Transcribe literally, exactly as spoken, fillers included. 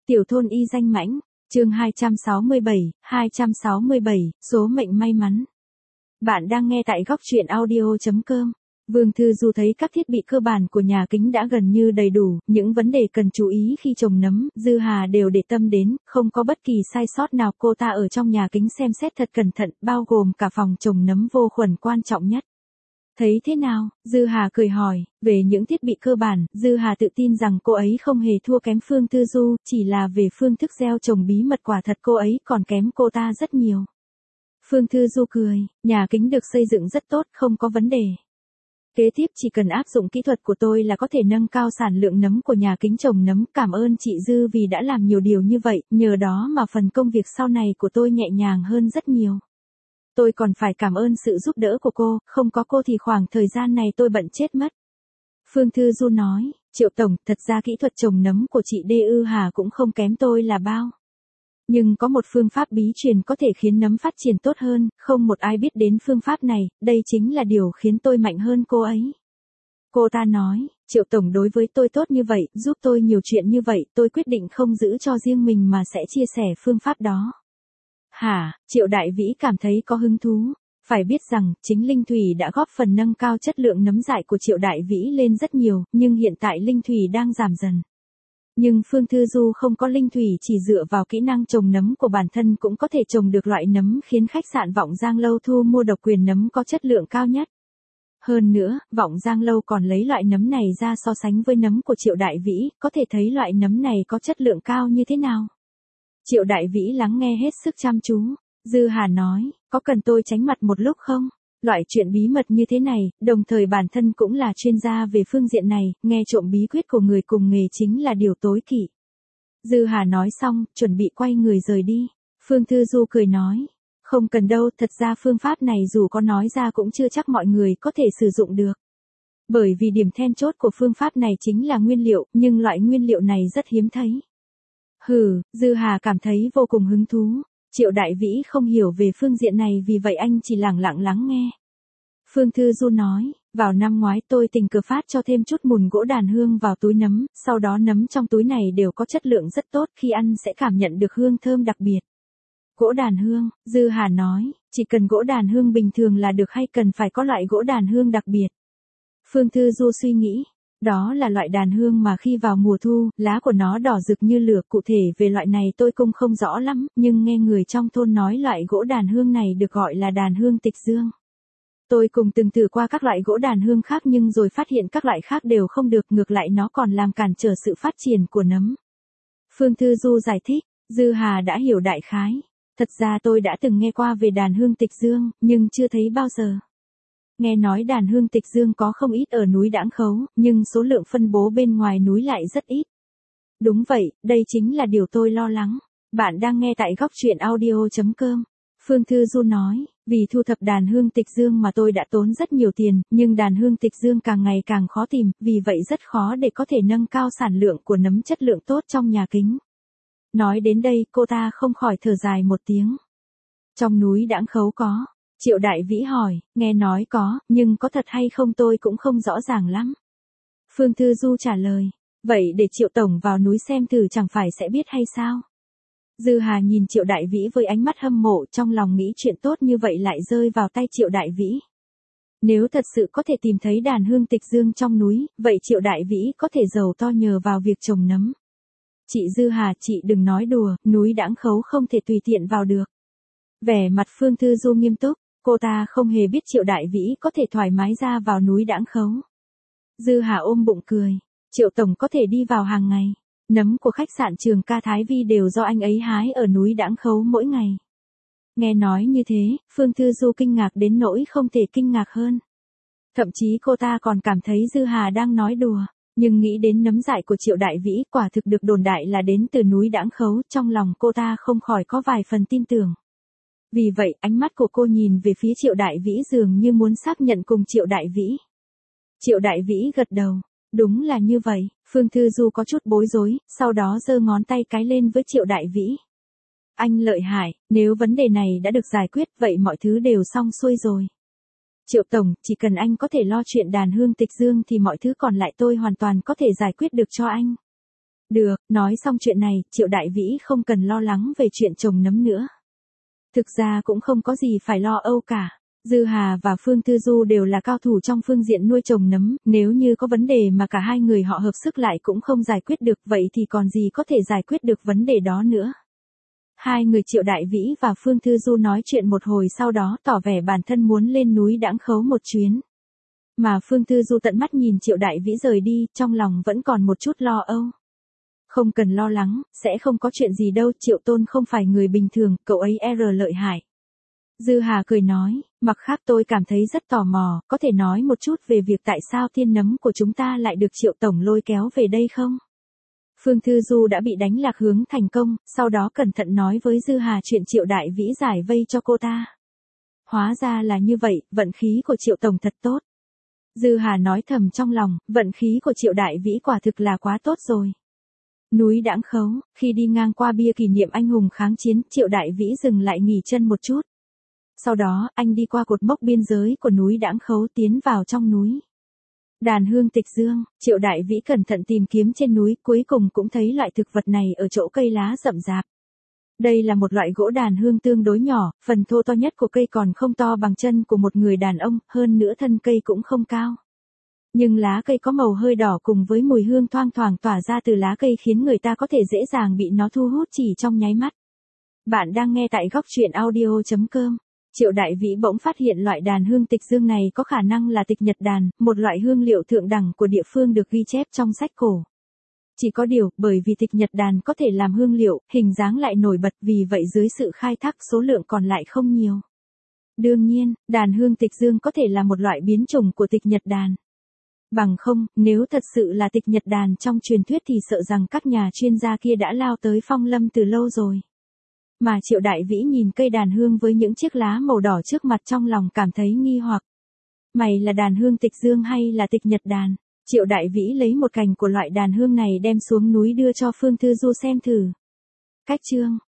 Tiểu thôn y danh mãnh, chương hai trăm sáu mươi bảy, hai trăm sáu mươi bảy, số mệnh may mắn. Bạn đang nghe tại góc truyện audio chấm com. Vương Thư Du thấy các thiết bị cơ bản của nhà kính đã gần như đầy đủ, những vấn đề cần chú ý khi trồng nấm, Dư Hà đều để tâm đến, không có bất kỳ sai sót nào. Cô ta ở trong nhà kính xem xét thật cẩn thận, bao gồm cả phòng trồng nấm vô khuẩn quan trọng nhất. Thấy thế nào? Dư Hà cười hỏi, về những thiết bị cơ bản, Dư Hà tự tin rằng cô ấy không hề thua kém Phương Thư Du, chỉ là về phương thức gieo trồng bí mật quả thật cô ấy còn kém cô ta rất nhiều. Phương Thư Du cười, nhà kính được xây dựng rất tốt, không có vấn đề. Kế tiếp chỉ cần áp dụng kỹ thuật của tôi là có thể nâng cao sản lượng nấm của nhà kính trồng nấm. Cảm ơn chị Dư vì đã làm nhiều điều như vậy, nhờ đó mà phần công việc sau này của tôi nhẹ nhàng hơn rất nhiều. Tôi còn phải cảm ơn sự giúp đỡ của cô, không có cô thì khoảng thời gian này tôi bận chết mất. Phương Thư Du nói, Triệu Tổng, thật ra kỹ thuật trồng nấm của chị Đê Ư Hà cũng không kém tôi là bao. Nhưng có một phương pháp bí truyền có thể khiến nấm phát triển tốt hơn, không một ai biết đến phương pháp này, đây chính là điều khiến tôi mạnh hơn cô ấy. Cô ta nói, Triệu Tổng đối với tôi tốt như vậy, giúp tôi nhiều chuyện như vậy, tôi quyết định không giữ cho riêng mình mà sẽ chia sẻ phương pháp đó. Hả, Triệu Đại Vĩ cảm thấy có hứng thú. Phải biết rằng, chính linh thủy đã góp phần nâng cao chất lượng nấm dại của Triệu Đại Vĩ lên rất nhiều, nhưng hiện tại linh thủy đang giảm dần. Nhưng Phương Thư Du không có linh thủy, chỉ dựa vào kỹ năng trồng nấm của bản thân cũng có thể trồng được loại nấm khiến khách sạn Vọng Giang Lâu thu mua độc quyền nấm có chất lượng cao nhất. Hơn nữa, Vọng Giang Lâu còn lấy loại nấm này ra so sánh với nấm của Triệu Đại Vĩ, có thể thấy loại nấm này có chất lượng cao như thế nào. Triệu Đại Vĩ lắng nghe hết sức chăm chú. Dư Hà nói, có cần tôi tránh mặt một lúc không? Loại chuyện bí mật như thế này, đồng thời bản thân cũng là chuyên gia về phương diện này, nghe trộm bí quyết của người cùng nghề chính là điều tối kỵ. Dư Hà nói xong, chuẩn bị quay người rời đi. Phương Thư Du cười nói, không cần đâu, thật ra phương pháp này dù có nói ra cũng chưa chắc mọi người có thể sử dụng được. Bởi vì điểm then chốt của phương pháp này chính là nguyên liệu, nhưng loại nguyên liệu này rất hiếm thấy. Hừ, Dư Hà cảm thấy vô cùng hứng thú. Triệu Đại Vĩ không hiểu về phương diện này vì vậy anh chỉ lẳng lặng lắng nghe. Phương Thư Du nói, vào năm ngoái tôi tình cờ phát cho thêm chút mùn gỗ đàn hương vào túi nấm, sau đó nấm trong túi này đều có chất lượng rất tốt, khi ăn sẽ cảm nhận được hương thơm đặc biệt. Gỗ đàn hương, Dư Hà nói, chỉ cần gỗ đàn hương bình thường là được hay cần phải có loại gỗ đàn hương đặc biệt? Phương Thư Du suy nghĩ. Đó là loại đàn hương mà khi vào mùa thu, lá của nó đỏ rực như lửa, cụ thể về loại này tôi cũng không rõ lắm, nhưng nghe người trong thôn nói loại gỗ đàn hương này được gọi là đàn hương tịch dương. Tôi cùng từng thử qua các loại gỗ đàn hương khác nhưng rồi phát hiện các loại khác đều không được, ngược lại nó còn làm cản trở sự phát triển của nấm. Phương Thư Du giải thích, Dư Hà đã hiểu đại khái. Thật ra tôi đã từng nghe qua về đàn hương tịch dương, nhưng chưa thấy bao giờ. Nghe nói đàn hương tịch dương có không ít ở núi Đãng Khấu, nhưng số lượng phân bố bên ngoài núi lại rất ít. Đúng vậy, đây chính là điều tôi lo lắng. Bạn đang nghe tại góc truyện audio chấm com. Phương Thư Du nói, vì thu thập đàn hương tịch dương mà tôi đã tốn rất nhiều tiền, nhưng đàn hương tịch dương càng ngày càng khó tìm, vì vậy rất khó để có thể nâng cao sản lượng của nấm chất lượng tốt trong nhà kính. Nói đến đây cô ta không khỏi thở dài một tiếng. Trong núi Đãng Khấu có. Triệu Đại Vĩ hỏi, nghe nói có, nhưng có thật hay không tôi cũng không rõ ràng lắm. Phương Thư Du trả lời, vậy để Triệu Tổng vào núi xem thử chẳng phải sẽ biết hay sao? Dư Hà nhìn Triệu Đại Vĩ với ánh mắt hâm mộ, trong lòng nghĩ chuyện tốt như vậy lại rơi vào tay Triệu Đại Vĩ. Nếu thật sự có thể tìm thấy đàn hương tịch dương trong núi, vậy Triệu Đại Vĩ có thể giàu to nhờ vào việc trồng nấm. Chị Dư Hà, chị đừng nói đùa, núi Đãng Khấu không thể tùy tiện vào được. Vẻ mặt Phương Thư Du nghiêm túc. Cô ta không hề biết Triệu Đại Vĩ có thể thoải mái ra vào núi Đãng Khấu. Dư Hà ôm bụng cười. Triệu Tổng có thể đi vào hàng ngày. Nấm của khách sạn Trường Ca Thái Vi đều do anh ấy hái ở núi Đãng Khấu mỗi ngày. Nghe nói như thế, Phương Thư Du kinh ngạc đến nỗi không thể kinh ngạc hơn. Thậm chí cô ta còn cảm thấy Dư Hà đang nói đùa. Nhưng nghĩ đến nấm dại của Triệu Đại Vĩ quả thực được đồn đại là đến từ núi Đãng Khấu, trong lòng cô ta không khỏi có vài phần tin tưởng. Vì vậy, ánh mắt của cô nhìn về phía Triệu Đại Vĩ dường như muốn xác nhận cùng Triệu Đại Vĩ. Triệu Đại Vĩ gật đầu. Đúng là như vậy. Phương Thư Du có chút bối rối, sau đó giơ ngón tay cái lên với Triệu Đại Vĩ. Anh lợi hại, nếu vấn đề này đã được giải quyết, vậy mọi thứ đều xong xuôi rồi. Triệu Tổng, chỉ cần anh có thể lo chuyện đàn hương tịch dương thì mọi thứ còn lại tôi hoàn toàn có thể giải quyết được cho anh. Được, nói xong chuyện này, Triệu Đại Vĩ không cần lo lắng về chuyện trồng nấm nữa. Thực ra cũng không có gì phải lo âu cả. Dư Hà và Phương Tư Du đều là cao thủ trong phương diện nuôi trồng nấm, nếu như có vấn đề mà cả hai người họ hợp sức lại cũng không giải quyết được, vậy thì còn gì có thể giải quyết được vấn đề đó nữa. Hai người Triệu Đại Vĩ và Phương Tư Du nói chuyện một hồi sau đó tỏ vẻ bản thân muốn lên núi Đãng Khấu một chuyến. Mà Phương Tư Du tận mắt nhìn Triệu Đại Vĩ rời đi, trong lòng vẫn còn một chút lo âu. Không cần lo lắng, sẽ không có chuyện gì đâu, Triệu Tôn không phải người bình thường, cậu ấy e rờ lợi hại. Dư Hà cười nói, mặt khác tôi cảm thấy rất tò mò, có thể nói một chút về việc tại sao thiên nấm của chúng ta lại được Triệu Tổng lôi kéo về đây không? Phương Thư Du đã bị đánh lạc hướng thành công, sau đó cẩn thận nói với Dư Hà chuyện Triệu Đại Vĩ giải vây cho cô ta. Hóa ra là như vậy, vận khí của Triệu Tổng thật tốt. Dư Hà nói thầm trong lòng, vận khí của Triệu Đại Vĩ quả thực là quá tốt rồi. Núi Đãng Khấu, khi đi ngang qua bia kỷ niệm anh hùng kháng chiến, Triệu Đại Vĩ dừng lại nghỉ chân một chút. Sau đó, anh đi qua cột mốc biên giới của núi Đãng Khấu tiến vào trong núi. Đàn hương tịch dương, Triệu Đại Vĩ cẩn thận tìm kiếm trên núi, cuối cùng cũng thấy loại thực vật này ở chỗ cây lá rậm rạp. Đây là một loại gỗ đàn hương tương đối nhỏ, phần thô to nhất của cây còn không to bằng chân của một người đàn ông, hơn nữa thân cây cũng không cao. Nhưng lá cây có màu hơi đỏ cùng với mùi hương thoang thoảng tỏa ra từ lá cây khiến người ta có thể dễ dàng bị nó thu hút chỉ trong nháy mắt. Bạn đang nghe tại góc truyện audio chấm com. Triệu Đại Vĩ bỗng phát hiện loại đàn hương tịch dương này có khả năng là tịch nhật đàn, một loại hương liệu thượng đẳng của địa phương được ghi chép trong sách cổ. Chỉ có điều, bởi vì tịch nhật đàn có thể làm hương liệu, hình dáng lại nổi bật, vì vậy dưới sự khai thác số lượng còn lại không nhiều. Đương nhiên, đàn hương tịch dương có thể là một loại biến chủng của tịch nhật đàn. Bằng không, nếu thật sự là tịch nhật đàn trong truyền thuyết thì sợ rằng các nhà chuyên gia kia đã lao tới phong lâm từ lâu rồi. Mà Triệu Đại Vĩ nhìn cây đàn hương với những chiếc lá màu đỏ trước mặt trong lòng cảm thấy nghi hoặc. Mày là đàn hương tịch dương hay là tịch nhật đàn? Triệu Đại Vĩ lấy một cành của loại đàn hương này đem xuống núi đưa cho Phương Thư Du xem thử. Cách chương